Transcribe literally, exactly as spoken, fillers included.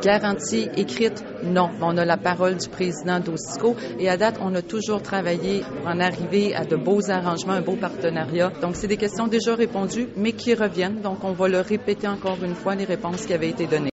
Garantie écrite, non. On a la parole du président d'Osisko et à date, on a toujours travaillé pour en arriver à de beaux arrangements, un beau partenariat. Donc, c'est des questions déjà répondues, mais qui reviennent. Donc, on va le répéter encore une fois, les réponses qui avaient été données.